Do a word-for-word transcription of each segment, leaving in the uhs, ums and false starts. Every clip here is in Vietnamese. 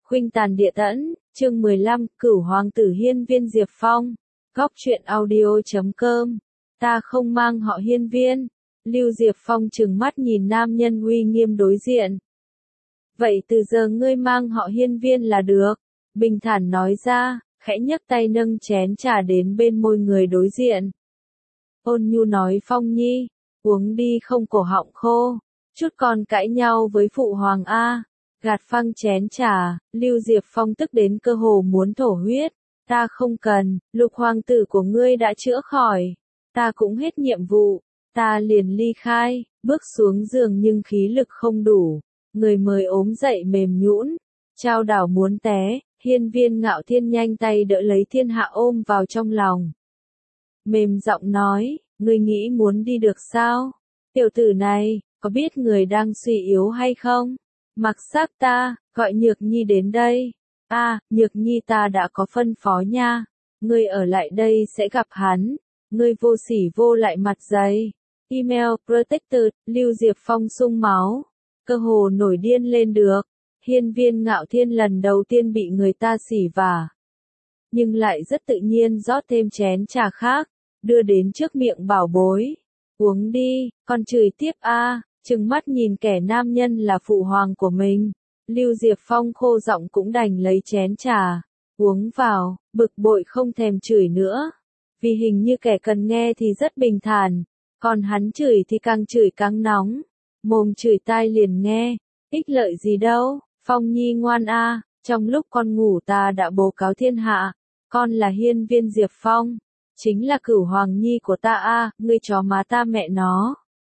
Khuynh tàn địa tẫn, chương mười lăm, Cửu Hoàng tử Hiên Viên Diệp Phong. Góc truyện audio chấm com. Ta không mang họ Hiên Viên. Lưu Diệp Phong trừng mắt nhìn nam nhân uy nghiêm đối diện. Vậy từ giờ ngươi mang họ Hiên Viên là được. Bình thản nói ra, khẽ nhấc tay nâng chén trà đến bên môi người đối diện. Ôn nhu nói Phong nhi, uống đi không cổ họng khô. Chút còn cãi nhau với phụ hoàng a. Gạt phăng chén trà, Lưu Diệp Phong tức đến cơ hồ muốn thổ huyết. Ta không cần, lục hoàng tử của ngươi đã chữa khỏi. Ta cũng hết nhiệm vụ. Ta liền ly khai, bước xuống giường nhưng khí lực không đủ. Người mới ốm dậy mềm nhũn, trao đảo muốn té. Hiên Viên Ngạo Thiên nhanh tay đỡ lấy thiên hạ ôm vào trong lòng. Mềm giọng nói, ngươi nghĩ muốn đi được sao? Tiểu tử này, có biết người đang suy yếu hay không? Mặc xác ta, gọi Nhược Nhi đến đây. A, à, Nhược Nhi ta đã có phân phó nha. Ngươi ở lại đây sẽ gặp hắn. Ngươi vô sỉ vô lại mặt dày. Email Protected, Lưu Diệp Phong sung máu. Cơ hồ nổi điên lên được. Hiên Viên Ngạo Thiên lần đầu tiên bị người ta xỉ vả. Nhưng lại rất tự nhiên rót thêm chén trà khác. Đưa đến trước miệng bảo bối. Uống đi, còn chửi tiếp a. À. Trừng mắt nhìn kẻ nam nhân là phụ hoàng của mình. Lưu Diệp Phong khô giọng cũng đành lấy chén trà. Uống vào, bực bội không thèm chửi nữa. Vì hình như kẻ cần nghe thì rất bình thản. Còn hắn chửi thì càng chửi càng nóng. Mồm chửi tai liền nghe. Ích lợi gì đâu, Phong nhi ngoan a. À. Trong lúc con ngủ ta đã bố cáo thiên hạ. Con là Hiên Viên Diệp Phong. Chính là cửu hoàng nhi của ta a. À. Ngươi chó má ta mẹ nó.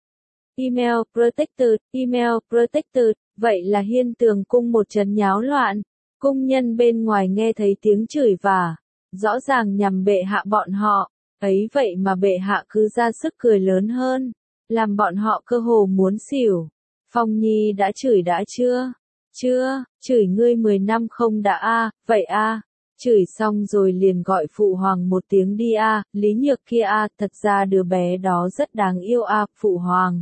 Email Protected, Email Protected, vậy là Hiên Tường cung một trấn nháo loạn. Cung nhân bên ngoài nghe thấy tiếng chửi vả, rõ ràng nhằm bệ hạ bọn họ, ấy vậy mà bệ hạ cứ ra sức cười lớn hơn, làm bọn họ cơ hồ muốn xỉu. Phong nhi đã chửi đã chưa? Chưa, chửi ngươi mười năm không đã a, à, vậy a. À. Chửi xong rồi liền gọi phụ hoàng một tiếng đi a, à, Lý Nhược kia a, à, thật ra đứa bé đó rất đáng yêu a, à, phụ hoàng.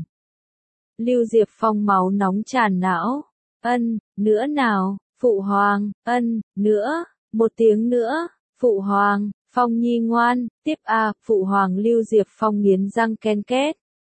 Lưu Diệp Phong máu nóng tràn não. Ân, nữa nào, phụ hoàng, ân, nữa, một tiếng nữa, phụ hoàng, Phong nhi ngoan, tiếp a, à, phụ hoàng. Lưu Diệp Phong nghiến răng ken két.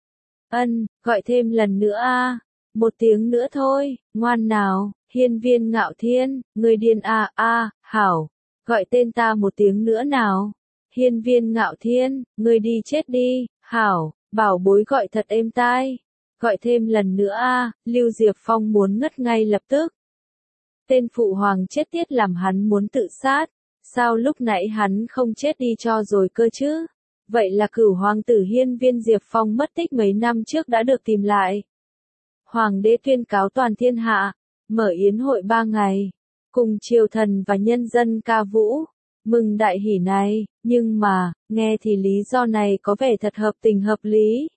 Ân, gọi thêm lần nữa a, à, một tiếng nữa thôi, ngoan nào, Hiên Viên Ngạo Thiên, người điên a à, a, à, hảo, gọi tên ta một tiếng nữa nào. Hiên Viên Ngạo Thiên, người đi chết đi, hảo, bảo bối gọi thật êm tai. Gọi thêm lần nữa a, à, Lưu Diệp Phong muốn ngất ngay lập tức. Tên phụ hoàng chết tiết làm hắn muốn tự sát, sao lúc nãy hắn không chết đi cho rồi cơ chứ? Vậy là cửu hoàng tử Hiên Viên Diệp Phong mất tích mấy năm trước đã được tìm lại. Hoàng đế tuyên cáo toàn thiên hạ, mở yến hội ba ngày, cùng triều thần và nhân dân ca vũ, mừng đại hỷ này, nhưng mà, nghe thì lý do này có vẻ thật hợp tình hợp lý.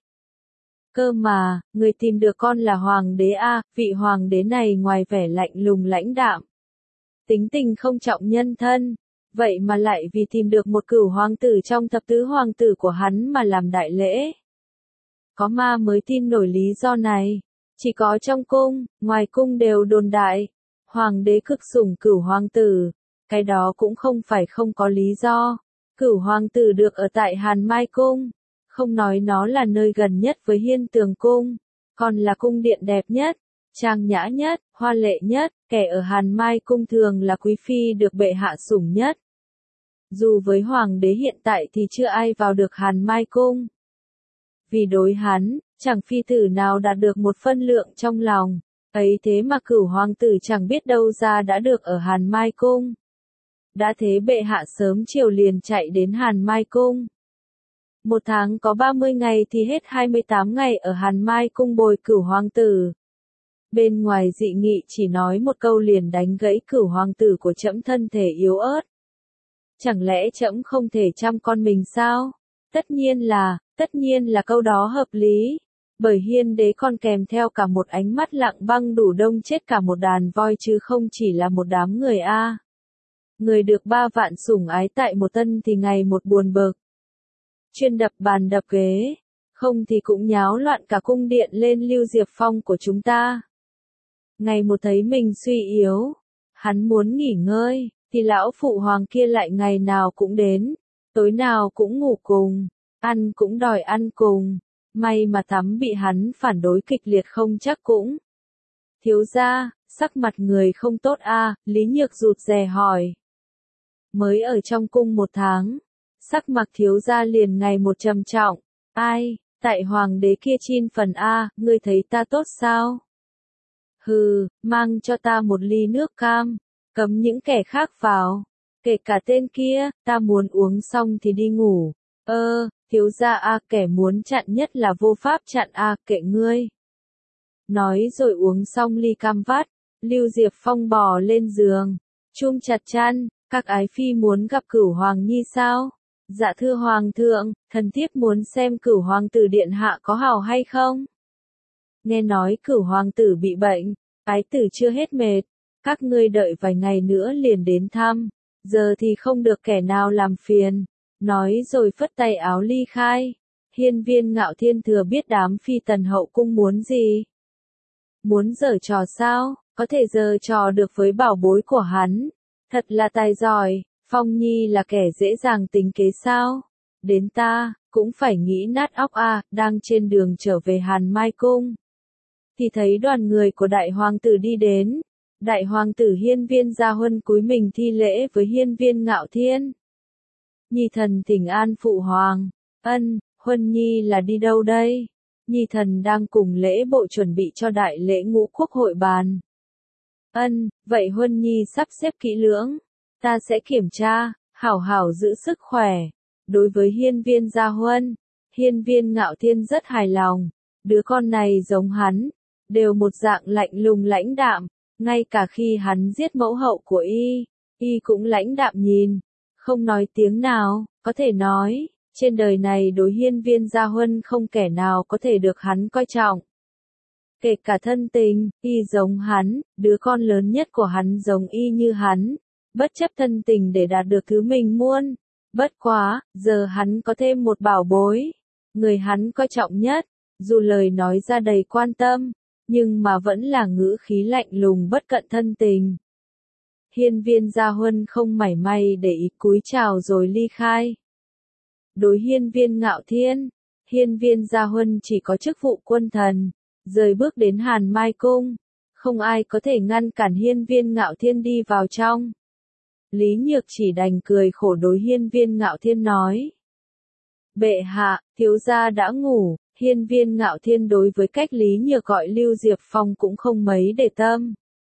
Cơ mà, người tìm được con là hoàng đế a, à, vị hoàng đế này ngoài vẻ lạnh lùng lãnh đạm, tính tình không trọng nhân thân, vậy mà lại vì tìm được một cửu hoàng tử trong thập tứ hoàng tử của hắn mà làm đại lễ. Có ma mới tin nổi lý do này, chỉ có trong cung, ngoài cung đều đồn đại, hoàng đế cực sủng cửu hoàng tử, cái đó cũng không phải không có lý do, cửu hoàng tử được ở tại Hàn Mai Cung. Không nói nó là nơi gần nhất với Hiên Tường cung, còn là cung điện đẹp nhất, trang nhã nhất, hoa lệ nhất, kẻ ở Hàn Mai cung thường là quý phi được bệ hạ sủng nhất. Dù với hoàng đế hiện tại thì chưa ai vào được Hàn Mai cung. Vì đối hắn, chẳng phi tử nào đạt được một phân lượng trong lòng, ấy thế mà cửu hoàng tử chẳng biết đâu ra đã được ở Hàn Mai cung. Đã thế bệ hạ sớm chiều liền chạy đến Hàn Mai cung. Một tháng có ba mươi ngày thì hết hai mươi tám ngày ở Hàn Mai cung bồi cửu hoàng tử. Bên ngoài dị nghị chỉ nói một câu liền đánh gãy cửu hoàng tử của trẫm thân thể yếu ớt. Chẳng lẽ trẫm không thể chăm con mình sao? Tất nhiên là, tất nhiên là câu đó hợp lý. Bởi Hiên đế còn kèm theo cả một ánh mắt lặng băng đủ đông chết cả một đàn voi chứ không chỉ là một đám người a. À. Người được ba vạn sủng ái tại một tân thì ngày một buồn bực. Chuyên đập bàn đập ghế, không thì cũng nháo loạn cả cung điện lên Lưu Diệp Phong của chúng ta. Ngày một thấy mình suy yếu, Hắn muốn nghỉ ngơi, thì lão phụ hoàng kia lại ngày nào cũng đến, tối nào cũng ngủ cùng, ăn cũng đòi ăn cùng, may mà Thắm bị hắn phản đối kịch liệt không chắc cũng. Thiếu gia, sắc mặt người không tốt a, à, Lý Nhược rụt rè hỏi. Mới ở trong cung một tháng, sắc mặt thiếu gia liền ngày một trầm trọng, ai, tại hoàng đế kia chin phần a, à, ngươi thấy ta tốt sao? Hừ, mang cho ta một ly nước cam, cấm những kẻ khác vào, kể cả tên kia, ta muốn uống xong thì đi ngủ. Ơ, thiếu gia a, à, kẻ muốn chặn nhất là vô pháp chặn a, à, kệ ngươi. Nói rồi uống xong ly cam vắt, Lưu Diệp Phong bò lên giường, chum chặt chăn, các ái phi muốn gặp Cửu Hoàng Nhi sao? Dạ thưa Hoàng thượng, thần thiếp muốn xem Cửu Hoàng tử điện hạ có hảo hay không? Nghe nói Cửu Hoàng tử bị bệnh, ái tử chưa hết mệt, các ngươi đợi vài ngày nữa liền đến thăm, giờ thì không được kẻ nào làm phiền. Nói rồi phất tay áo ly khai. Hiên Viên Ngạo Thiên thừa biết đám phi tần hậu cung muốn gì. Muốn giở trò sao, có thể giở trò được với bảo bối của hắn. Thật là tài giỏi, Phong Nhi là kẻ dễ dàng tính kế sao. Đến ta, cũng phải nghĩ nát óc a, à, đang trên đường trở về Hàn Mai Cung. Thì thấy đoàn người của đại hoàng tử đi đến. Đại hoàng tử Hiên Viên Gia Huân cúi mình thi lễ với Hiên Viên Ngạo Thiên. Nhi thần thỉnh an phụ hoàng. Ân, Huân Nhi là đi đâu đây? Nhi thần đang cùng lễ bộ chuẩn bị cho đại lễ ngũ quốc hội bàn. Ân, vậy Huân Nhi sắp xếp kỹ lưỡng. Ta sẽ kiểm tra, hảo hảo giữ sức khỏe. Đối với Hiên Viên Gia Huân, Hiên Viên Ngạo Thiên rất hài lòng. Đứa con này giống hắn, đều một dạng lạnh lùng lãnh đạm. Ngay cả khi hắn giết mẫu hậu của y, y cũng lãnh đạm nhìn, không nói tiếng nào, có thể nói, trên đời này đối Hiên Viên Gia Huân không kẻ nào có thể được hắn coi trọng. Kể cả thân tình, y giống hắn, đứa con lớn nhất của hắn giống y như hắn, bất chấp thân tình để đạt được thứ mình muốn. Bất quá, giờ hắn có thêm một bảo bối, người hắn coi trọng nhất, dù lời nói ra đầy quan tâm, nhưng mà vẫn là ngữ khí lạnh lùng bất cận thân tình. Hiên Viên Gia Huân không mảy may để ý cúi chào rồi ly khai. Đối Hiên Viên Ngạo Thiên, Hiên Viên Gia Huân chỉ có chức vụ quân thần, rời bước đến Hàn Mai Cung, không ai có thể ngăn cản Hiên Viên Ngạo Thiên đi vào trong. Lý Nhược chỉ đành cười khổ đối Hiên Viên Ngạo Thiên nói. Bệ hạ, thiếu gia đã ngủ. Hiên Viên Ngạo Thiên đối với cách Lý Nhược gọi Lưu Diệp Phong cũng không mấy để tâm.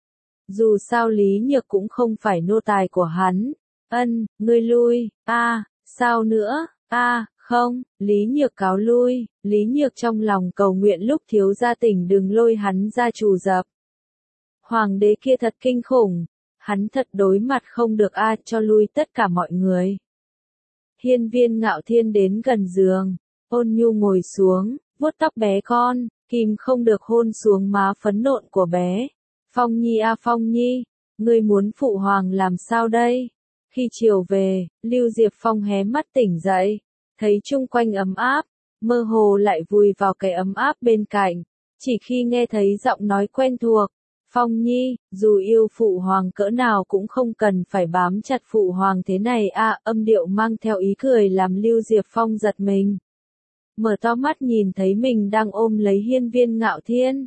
Dù sao Lý Nhược cũng không phải nô tài của hắn. Ân, ngươi lui, a, à, sao nữa, a, à, không, Lý Nhược cáo lui, Lý Nhược trong lòng cầu nguyện lúc thiếu gia tỉnh đừng lôi hắn ra trù dập. Hoàng đế kia thật kinh khủng, hắn thật đối mặt không được a, à, cho lui tất cả mọi người. Hiên Viên Ngạo Thiên đến gần giường. Ôn nhu ngồi xuống, vuốt tóc bé con, kìm không được hôn xuống má phấn nộn của bé. Phong Nhi a à Phong Nhi, ngươi muốn phụ hoàng làm sao đây? Khi chiều về, Lưu Diệp Phong hé mắt tỉnh dậy, thấy chung quanh ấm áp, mơ hồ lại vùi vào cái ấm áp bên cạnh. Chỉ khi nghe thấy giọng nói quen thuộc, Phong Nhi, dù yêu phụ hoàng cỡ nào cũng không cần phải bám chặt phụ hoàng thế này a, à, âm điệu mang theo ý cười làm Lưu Diệp Phong giật mình. Mở to mắt nhìn thấy mình đang ôm lấy Hiên Viên Ngạo Thiên.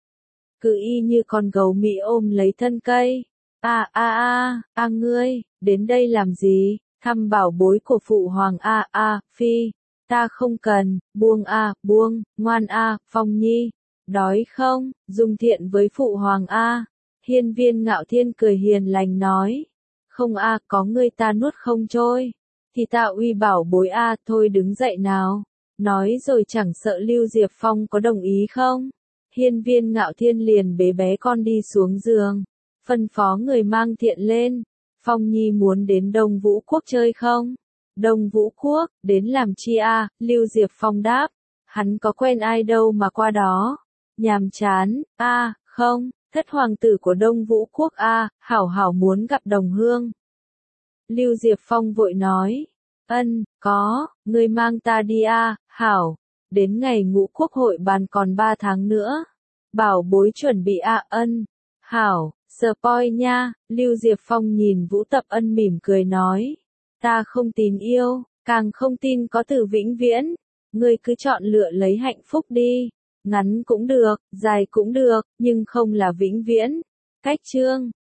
Cứ y như con gấu Mỹ ôm lấy thân cây. A a a, a ngươi, đến đây làm gì? Thăm bảo bối của phụ hoàng a a, phi. Ta không cần, buông a, buông, ngoan a, Phong Nhi. Đói không, dùng thiện với phụ hoàng a. Hiên Viên Ngạo Thiên cười hiền lành nói. Không a, có ngươi ta nuốt không trôi. Thì ta uy bảo bối a, thôi đứng dậy nào. Nói rồi chẳng sợ Lưu Diệp Phong có đồng ý không? Hiên Viên Ngạo Thiên liền bế bé con đi xuống giường, phân phó người mang thiện lên. Phong Nhi muốn đến Đông Vũ Quốc chơi không? Đông Vũ Quốc, đến làm chi a? À? Lưu Diệp Phong đáp. Hắn có quen ai đâu mà qua đó. Nhàm chán, a, à, không, thất hoàng tử của Đông Vũ Quốc a, à, hảo hảo muốn gặp đồng hương. Lưu Diệp Phong vội nói. Ân, có, ngươi mang ta đi a, à, hảo, đến ngày ngũ quốc hội bàn còn ba tháng nữa. Bảo bối chuẩn bị a, à, ân, hảo, Spoil nha, Lưu Diệp Phong nhìn Vũ Tập Ân mỉm cười nói. Ta không tin yêu, càng không tin có từ vĩnh viễn. Ngươi cứ chọn lựa lấy hạnh phúc đi. Ngắn cũng được, dài cũng được, nhưng không là vĩnh viễn. Cách chương